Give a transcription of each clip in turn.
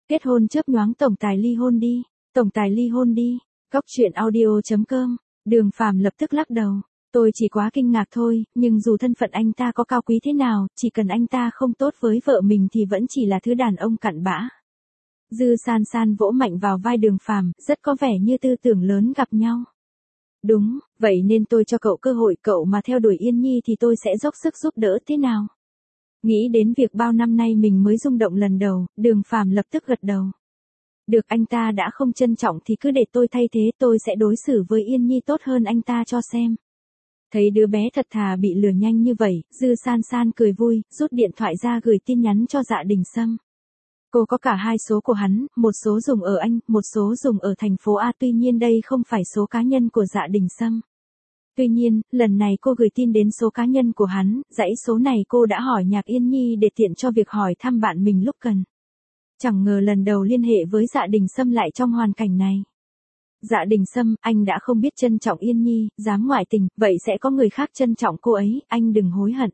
Kết hôn chớp nhoáng tổng tài ly hôn đi, tổng tài ly hôn đi. Góc chuyện audio.com, Đường Phàm lập tức lắc đầu. Tôi chỉ quá kinh ngạc thôi, nhưng dù thân phận anh ta có cao quý thế nào, chỉ cần anh ta không tốt với vợ mình thì vẫn chỉ là thứ đàn ông cặn bã. Dư San San vỗ mạnh vào vai Đường Phàm, rất có vẻ như tư tưởng lớn gặp nhau. Đúng, vậy nên tôi cho cậu cơ hội, cậu mà theo đuổi Yên Nhi thì tôi sẽ dốc sức giúp đỡ thế nào? Nghĩ đến việc bao năm nay mình mới rung động lần đầu, Đường Phàm lập tức gật đầu. Được, anh ta đã không trân trọng thì cứ để tôi thay thế, tôi sẽ đối xử với Yên Nhi tốt hơn anh ta cho xem. Thấy đứa bé thật thà bị lừa nhanh như vậy, Dư San San cười vui, rút điện thoại ra gửi tin nhắn cho Dạ Đình Sâm. Cô có cả hai số của hắn, một số dùng ở Anh, một số dùng ở thành phố A, tuy nhiên đây không phải số cá nhân của Dạ Đình Sâm. Tuy nhiên, lần này cô gửi tin đến số cá nhân của hắn, dãy số này cô đã hỏi Nhạc Yên Nhi để tiện cho việc hỏi thăm bạn mình lúc cần. Chẳng ngờ lần đầu liên hệ với Dạ Đình Sâm lại trong hoàn cảnh này. Dạ Đình Sâm, anh đã không biết trân trọng Yên Nhi, dám ngoại tình, vậy sẽ có người khác trân trọng cô ấy, anh đừng hối hận.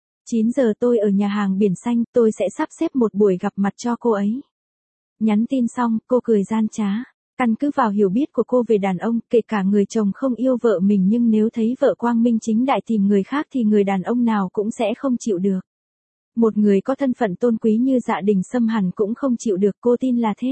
9 giờ tôi ở nhà hàng Biển Xanh, tôi sẽ sắp xếp một buổi gặp mặt cho cô ấy. Nhắn tin xong, cô cười gian trá. Căn cứ vào hiểu biết của cô về đàn ông, kể cả người chồng không yêu vợ mình nhưng nếu thấy vợ quang minh chính đại tìm người khác thì người đàn ông nào cũng sẽ không chịu được. Một người có thân phận tôn quý như Dạ Đình Sâm hẳn cũng không chịu được, cô tin là thế.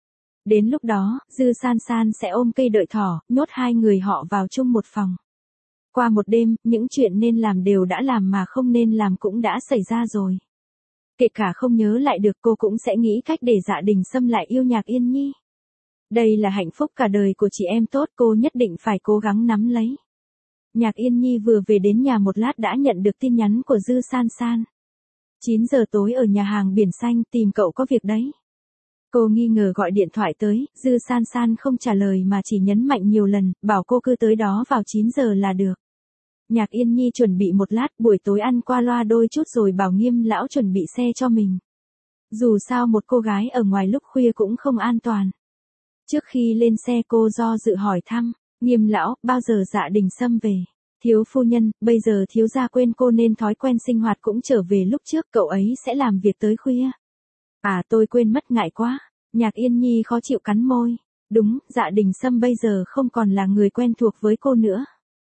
Đến lúc đó, Dư San San sẽ ôm cây đợi thỏ, nhốt hai người họ vào chung một phòng. Qua một đêm, những chuyện nên làm đều đã làm mà không nên làm cũng đã xảy ra rồi. Kể cả không nhớ lại được cô cũng sẽ nghĩ cách để Dạ Đình Sâm lại yêu Nhạc Yên Nhi. Đây là hạnh phúc cả đời của chị em tốt, cô nhất định phải cố gắng nắm lấy. Nhạc Yên Nhi vừa về đến nhà một lát đã nhận được tin nhắn của Dư San San. 9 giờ tối ở nhà hàng Biển Xanh, tìm cậu có việc đấy. Cô nghi ngờ gọi điện thoại tới, Dư San San không trả lời mà chỉ nhấn mạnh nhiều lần, bảo cô cứ tới đó vào 9 giờ là được. Nhạc Yên Nhi chuẩn bị một lát, buổi tối ăn qua loa đôi chút rồi bảo Nghiêm lão chuẩn bị xe cho mình. Dù sao một cô gái ở ngoài lúc khuya cũng không an toàn. Trước khi lên xe cô do dự hỏi thăm, Nghiêm lão, bao giờ Dạ Đình Sâm về? Thiếu phu nhân, bây giờ thiếu gia quên cô nên thói quen sinh hoạt cũng trở về lúc trước, cậu ấy sẽ làm việc tới khuya. À, tôi quên mất, ngại quá. Nhạc Yên Nhi khó chịu cắn môi. Đúng, Dạ Đình Sâm bây giờ không còn là người quen thuộc với cô nữa.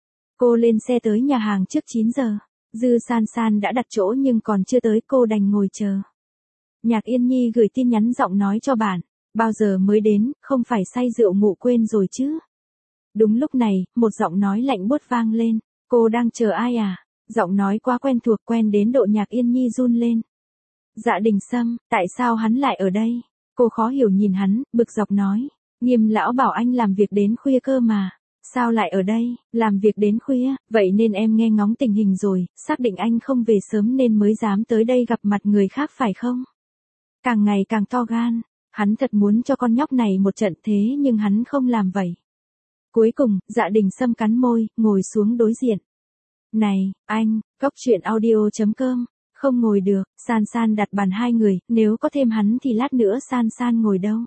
Cô lên xe tới nhà hàng trước 9 giờ. Dư San San đã đặt chỗ nhưng còn chưa tới, cô đành ngồi chờ. Nhạc Yên Nhi gửi tin nhắn giọng nói cho bạn. Bao giờ mới đến, không phải say rượu ngủ quên rồi chứ? Đúng lúc này, một giọng nói lạnh buốt vang lên. Cô đang chờ ai à? Giọng nói quá quen thuộc, quen đến độ Nhạc Yên Nhi run lên. Dạ Đình Sâm, tại sao hắn lại ở đây? Cô khó hiểu nhìn hắn, bực dọc nói. Nghiêm lão bảo anh làm việc đến khuya cơ mà. Sao lại ở đây, làm việc đến khuya, vậy nên em nghe ngóng tình hình rồi, xác định anh không về sớm nên mới dám tới đây gặp mặt người khác phải không? Càng ngày càng to gan, hắn thật muốn cho con nhóc này một trận thế nhưng hắn không làm vậy. Cuối cùng, Dạ Đình Sâm cắn môi, ngồi xuống đối diện. Này, anh, góc chuyện audio.com, không ngồi được, San San đặt bàn hai người, nếu có thêm hắn thì lát nữa San San ngồi đâu?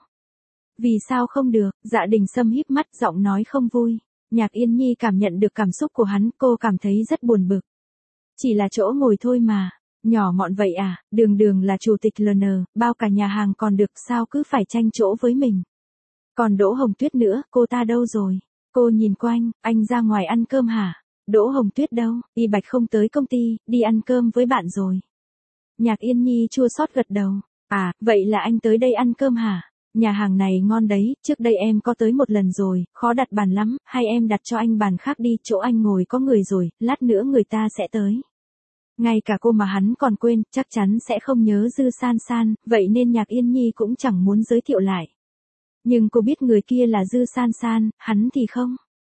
Vì sao không được? Dạ Đình Sâm híp mắt, giọng nói không vui. Nhạc Yên Nhi cảm nhận được cảm xúc của hắn, cô cảm thấy rất buồn bực. Chỉ là chỗ ngồi thôi mà, nhỏ mọn vậy à, đường đường là chủ tịch LN, bao cả nhà hàng còn được, sao cứ phải tranh chỗ với mình. Còn Đỗ Hồng Tuyết nữa, cô ta đâu rồi? Cô nhìn quanh, anh ra ngoài ăn cơm hả? Đỗ Hồng Tuyết đâu? Y Bạch không tới công ty, đi ăn cơm với bạn rồi. Nhạc Yên Nhi chua xót gật đầu. À, vậy là anh tới đây ăn cơm hả? Nhà hàng này ngon đấy, trước đây em có tới một lần rồi, khó đặt bàn lắm, hay em đặt cho anh bàn khác đi, chỗ anh ngồi có người rồi, lát nữa người ta sẽ tới. Ngay cả cô mà hắn còn quên, chắc chắn sẽ không nhớ Dư San San, vậy nên Nhạc Yên Nhi cũng chẳng muốn giới thiệu lại. Nhưng cô biết người kia là Dư San San, hắn thì không.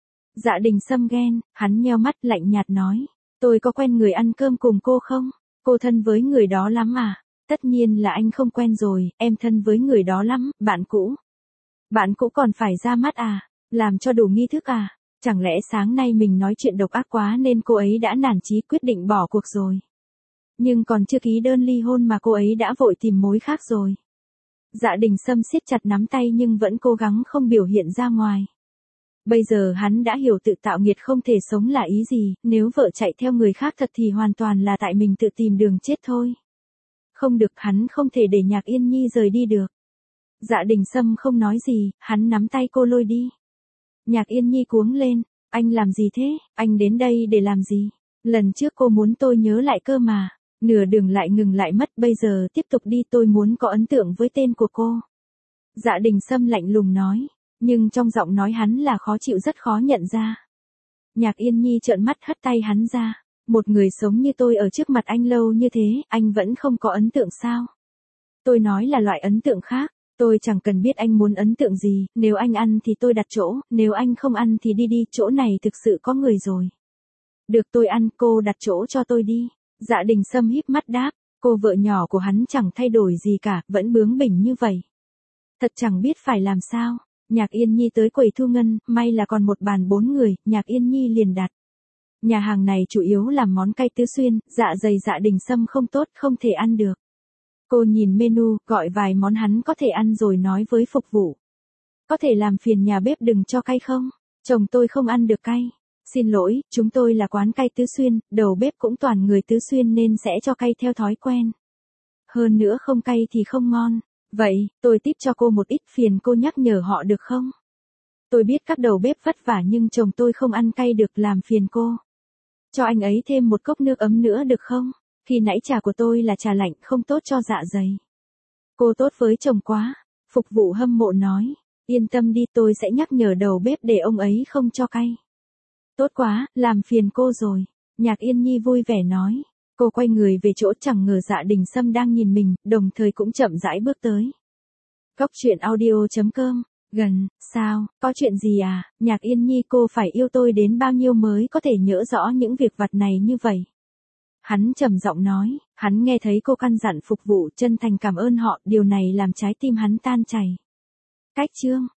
Dạ Đình Sâm ghen, hắn nheo mắt lạnh nhạt nói, tôi có quen người ăn cơm cùng cô không? Cô thân với người đó lắm à? Tất nhiên là anh không quen rồi, em thân với người đó lắm, bạn cũ. Bạn cũ còn phải ra mắt à? Làm cho đủ nghi thức à? Chẳng lẽ sáng nay mình nói chuyện độc ác quá nên cô ấy đã nản chí quyết định bỏ cuộc rồi? Nhưng còn chưa ký đơn ly hôn mà cô ấy đã vội tìm mối khác rồi. Dạ Đình Sâm siết chặt nắm tay nhưng vẫn cố gắng không biểu hiện ra ngoài. Bây giờ hắn đã hiểu tự tạo nghiệt không thể sống là ý gì, nếu vợ chạy theo người khác thật thì hoàn toàn là tại mình tự tìm đường chết thôi. Không được, hắn không thể để Nhạc Yên Nhi rời đi được. Dạ Đình Sâm không nói gì, hắn nắm tay cô lôi đi. Nhạc Yên Nhi cuống lên, anh làm gì thế, anh đến đây để làm gì? Lần trước cô muốn tôi nhớ lại cơ mà, nửa đường lại ngừng lại mất, bây giờ tiếp tục đi, tôi muốn có ấn tượng với tên của cô. Dạ Đình Sâm lạnh lùng nói, nhưng trong giọng nói hắn là khó chịu, rất khó nhận ra. Nhạc Yên Nhi trợn mắt hất tay hắn ra, một người sống như tôi ở trước mặt anh lâu như thế, anh vẫn không có ấn tượng sao? Tôi nói là loại ấn tượng khác, tôi chẳng cần biết anh muốn ấn tượng gì, nếu anh ăn thì tôi đặt chỗ, nếu anh không ăn thì đi đi, chỗ này thực sự có người rồi. Được, tôi ăn, cô đặt chỗ cho tôi đi. Dạ Đình Sâm híp mắt đáp, cô vợ nhỏ của hắn chẳng thay đổi gì cả, vẫn bướng bỉnh như vậy. Thật chẳng biết phải làm sao. Nhạc Yên Nhi tới quầy thu ngân, may là còn một bàn 4 người, Nhạc Yên Nhi liền đặt. Nhà hàng này chủ yếu làm món cay tứ xuyên, dạ dày Dạ Đình Sâm không tốt, không thể ăn được. Cô nhìn menu, gọi vài món hắn có thể ăn rồi nói với phục vụ. Có thể làm phiền nhà bếp đừng cho cay không? Chồng tôi không ăn được cay. Xin lỗi, chúng tôi là quán cay tứ xuyên, đầu bếp cũng toàn người tứ xuyên nên sẽ cho cay theo thói quen. Hơn nữa không cay thì không ngon. Vậy, tôi tiếp cho cô một ít, phiền cô nhắc nhở họ được không? Tôi biết các đầu bếp vất vả nhưng chồng tôi không ăn cay được, làm phiền cô. Cho anh ấy thêm một cốc nước ấm nữa được không? Khi nãy trà của tôi là trà lạnh, không tốt cho dạ dày. Cô tốt với chồng quá. Phục vụ hâm mộ nói. Yên tâm đi, tôi sẽ nhắc nhở đầu bếp để ông ấy không cho cay. Tốt quá, làm phiền cô rồi. Nhạc Yên Nhi vui vẻ nói. Cô quay người về chỗ, chẳng ngờ Dạ Đình Sâm đang nhìn mình, đồng thời cũng chậm rãi bước tới. Cốc truyện audio.com. Gần, sao, có chuyện gì à? Nhạc Yên Nhi, cô phải yêu tôi đến bao nhiêu mới có thể nhớ rõ những việc vặt này như vậy? Hắn trầm giọng nói, hắn nghe thấy cô căn dặn phục vụ, chân thành cảm ơn họ, điều này làm trái tim hắn tan chảy. Cách chương